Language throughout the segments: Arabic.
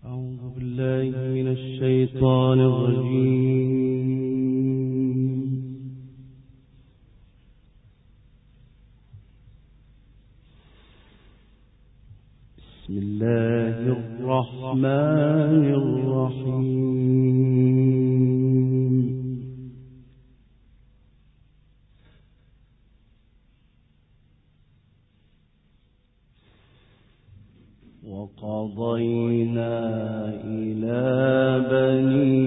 الشيطان الرجيم. بسم الله الرحمن الرحيم. وقضينا إلى بني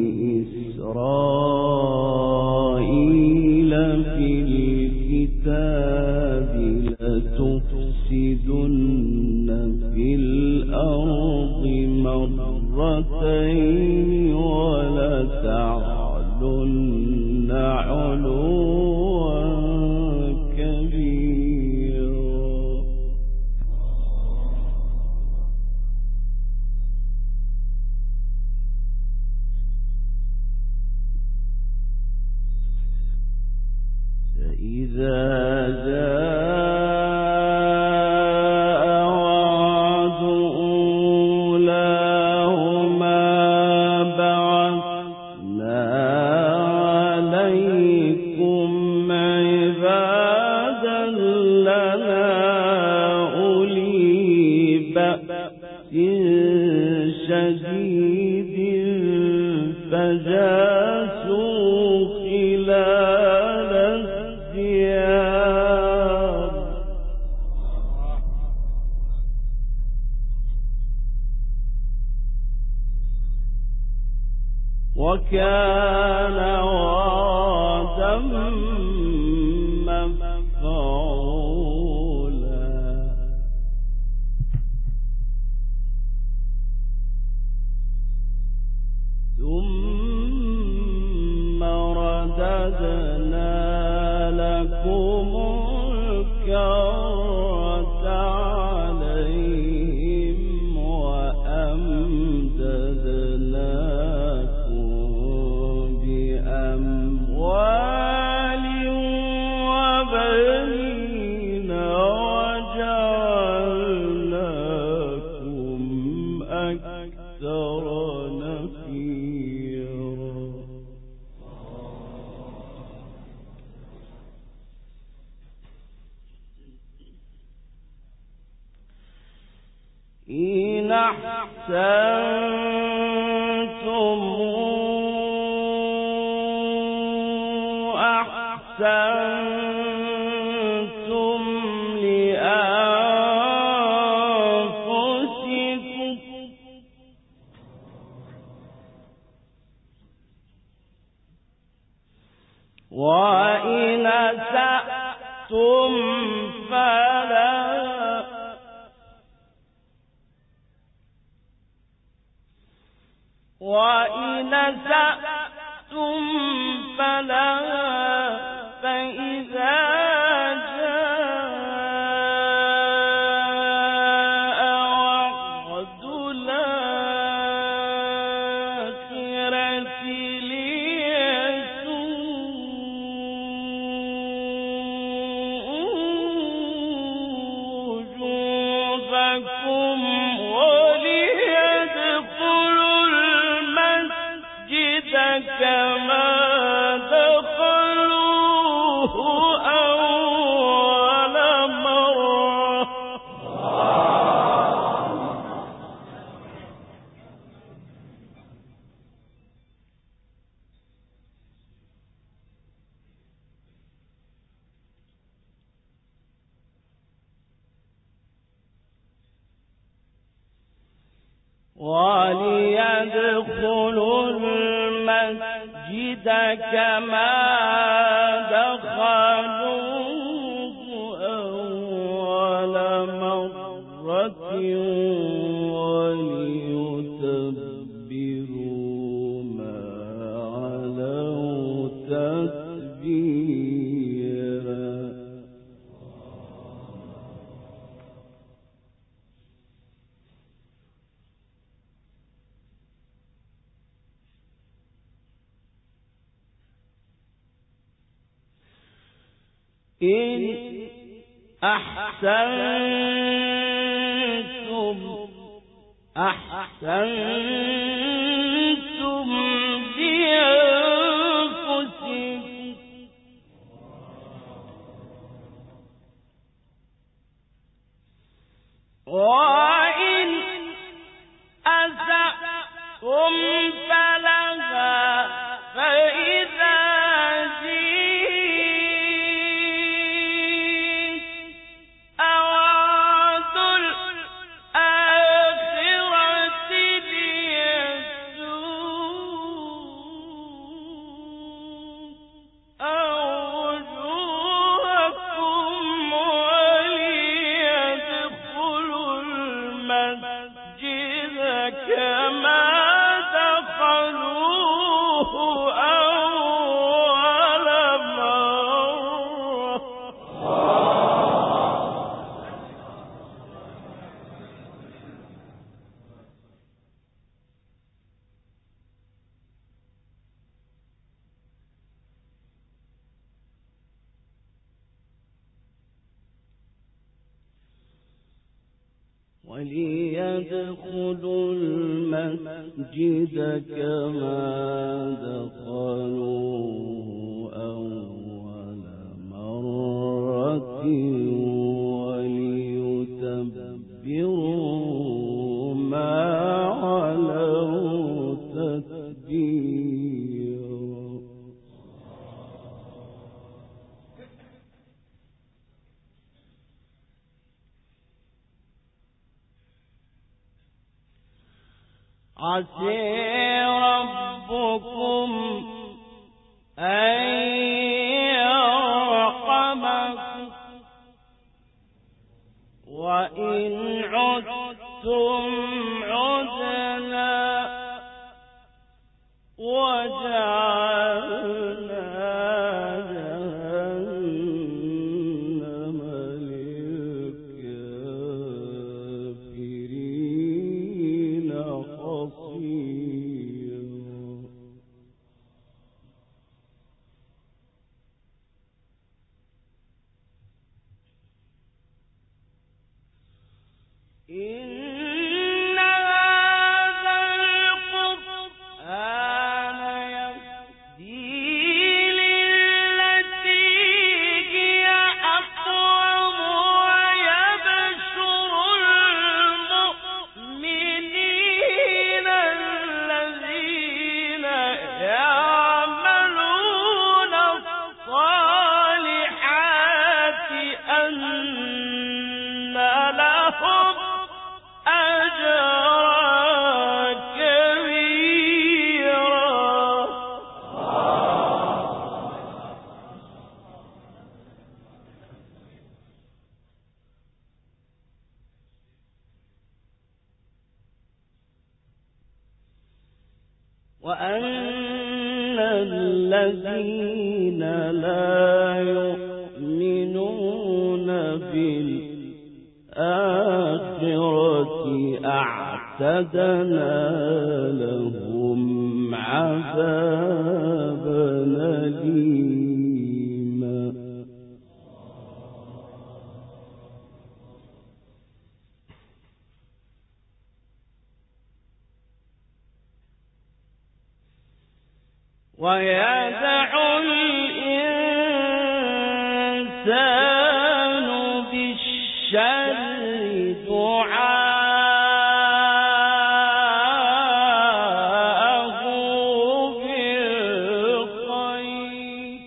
إسرائيل في الكتاب لتفسدن في الأرض مرتين ولتعلن علوا كبيرا. فإذا جاء وعد أولاهما بعثنا عليكم عبادا لنا أولي بأس شديد فجاسوا خلال الديار وكان وعدا مفعولا. ثم رددنا لكم الكرة عليهم وأمددناكم بأموال وبنين وجعلناكم أكثر نفيرا. إن أحسنتم أحسنتم لأنفسكم وإن أسأتم فلها فإذا جاء وعد الآخرة ليسوءوا وجوهكم وليدخلوا المسجد كما دخلوه أول مرة وليدخلوا المسجد كما دخلوه أول مرة وليتبروا ما علوا تتبيرا. إن أحسنتم أحسنتم لأنفسكم وإن أسأتم فلها فإذا جئت أوعد الآخرة ليسوء وجوهكم وليدخلوا المسجد كما دخلوه أول مرة وليدخلوا المسجد كما دخلوه أول مرة وليتبروا ما علوا تتبيرا. عسى ربكم أن يرحمكم وإن عدتم عدنا وجعلنا جهنم للكافرين حصيرا. إن هذا القرآن يهدي للتي هي أقوم ويبشر المؤمنين الذين يعملون الصالحات أن لهم أجرا كبيرا. وأن الذين لا يؤمنون بالآخرة أعتدنا لهم عذابا أليما. ويدع الإنسان بالشر دعاءه بالخير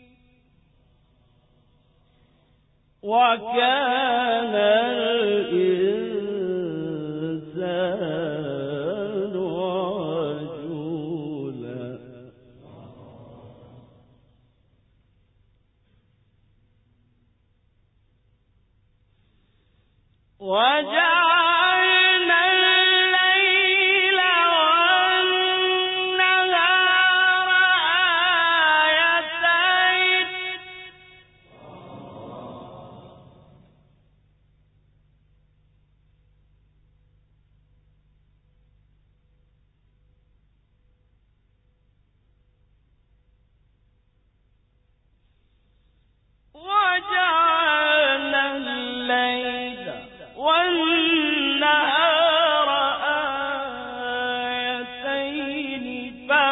وكان الإنسان عجولا.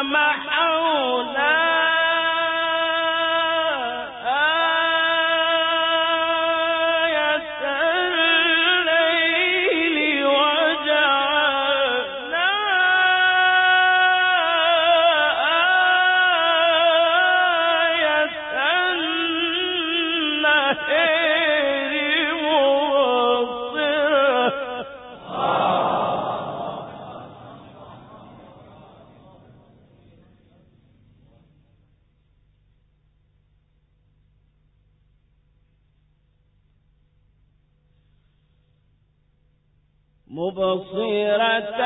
مبصرة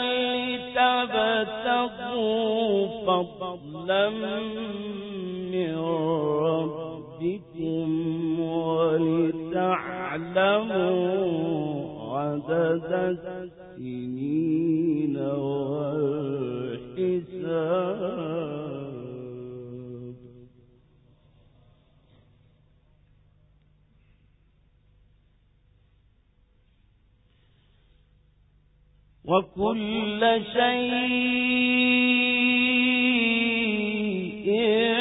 لتبتغوا فضلا من ربكم ولتعلموا عدد السنين والحساب. وكل شيء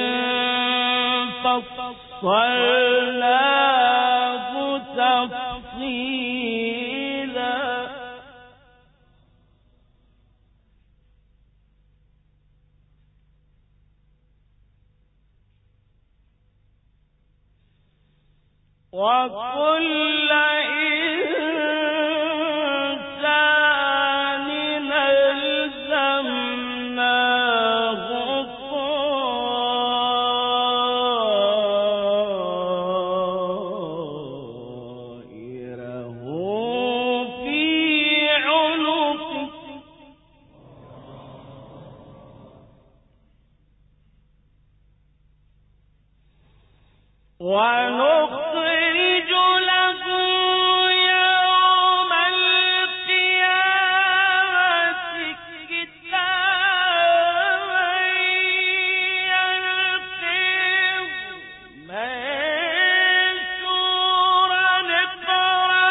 فصلناه تفصيلا. وكل ونخرج له يوم القيامة كتابا يلقيه منشورا اقرأ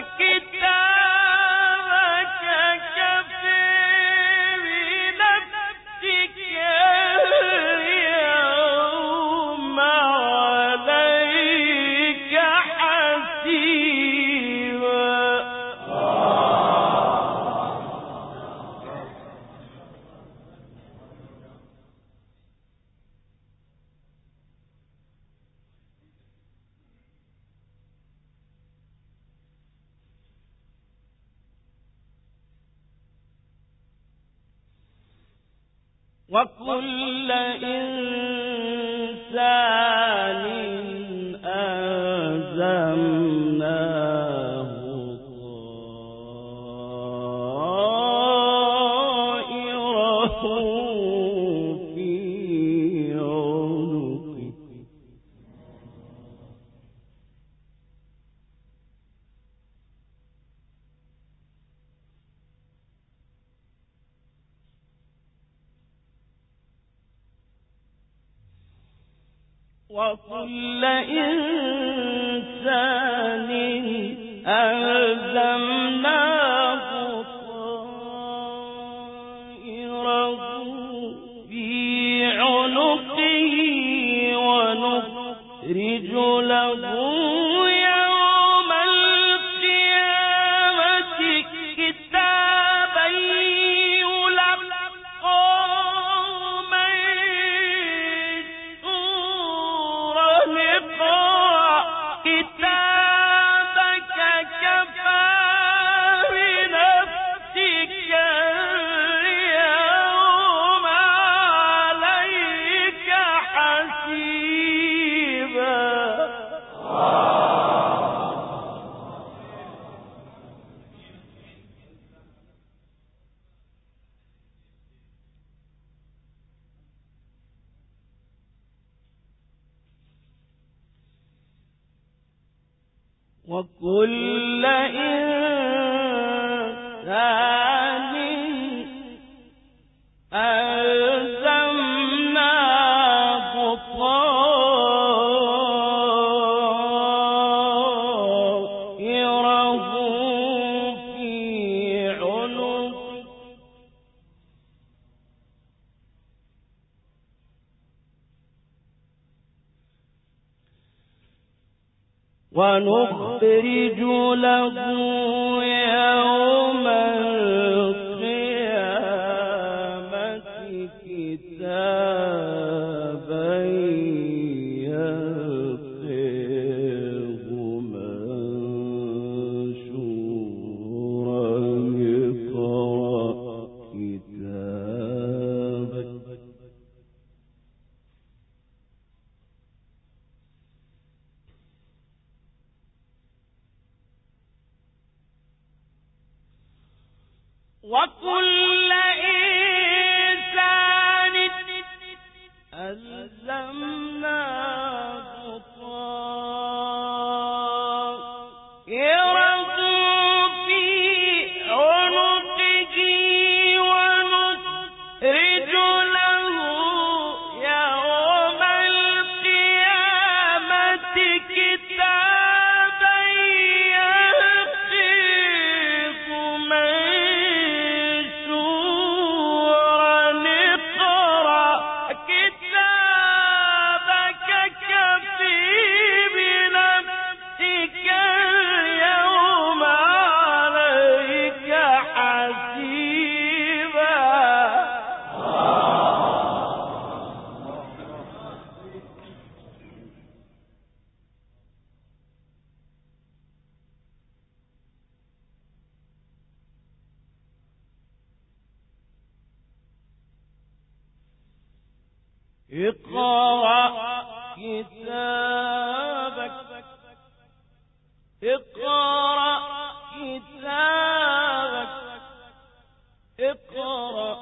كتابك كفى بنفسك اليوم عليك وكل إنسان ألزمناه طائره في عنقه وكل إنسان ألزمناه طائره في عنقه ونخرج له يوم القيامة كتابا يلقاه منشورا اقرأ كتابك كفى بنفسك اليوم عليك حسيبا. وكل إنسان ألزمناه طائره في عنقه ونخرج له يوم القيامة كتابا يلقيه منشورا اقرأ كتابك وكل إنسان ألزمناه طائره في عنقه ونخرج له يوم القيامة كتابا يلقيه منشورا اقرأ كتابك كفى بنفسك اليوم عليك حسيبا. اقرأ كتابك اقرأ كتابك اقرأ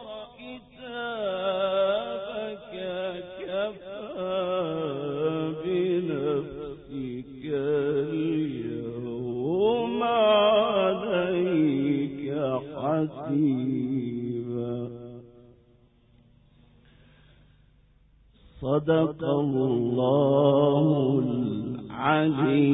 كتابك كفى بنفسك اليوم عليك حسيبا. صدق الله العلي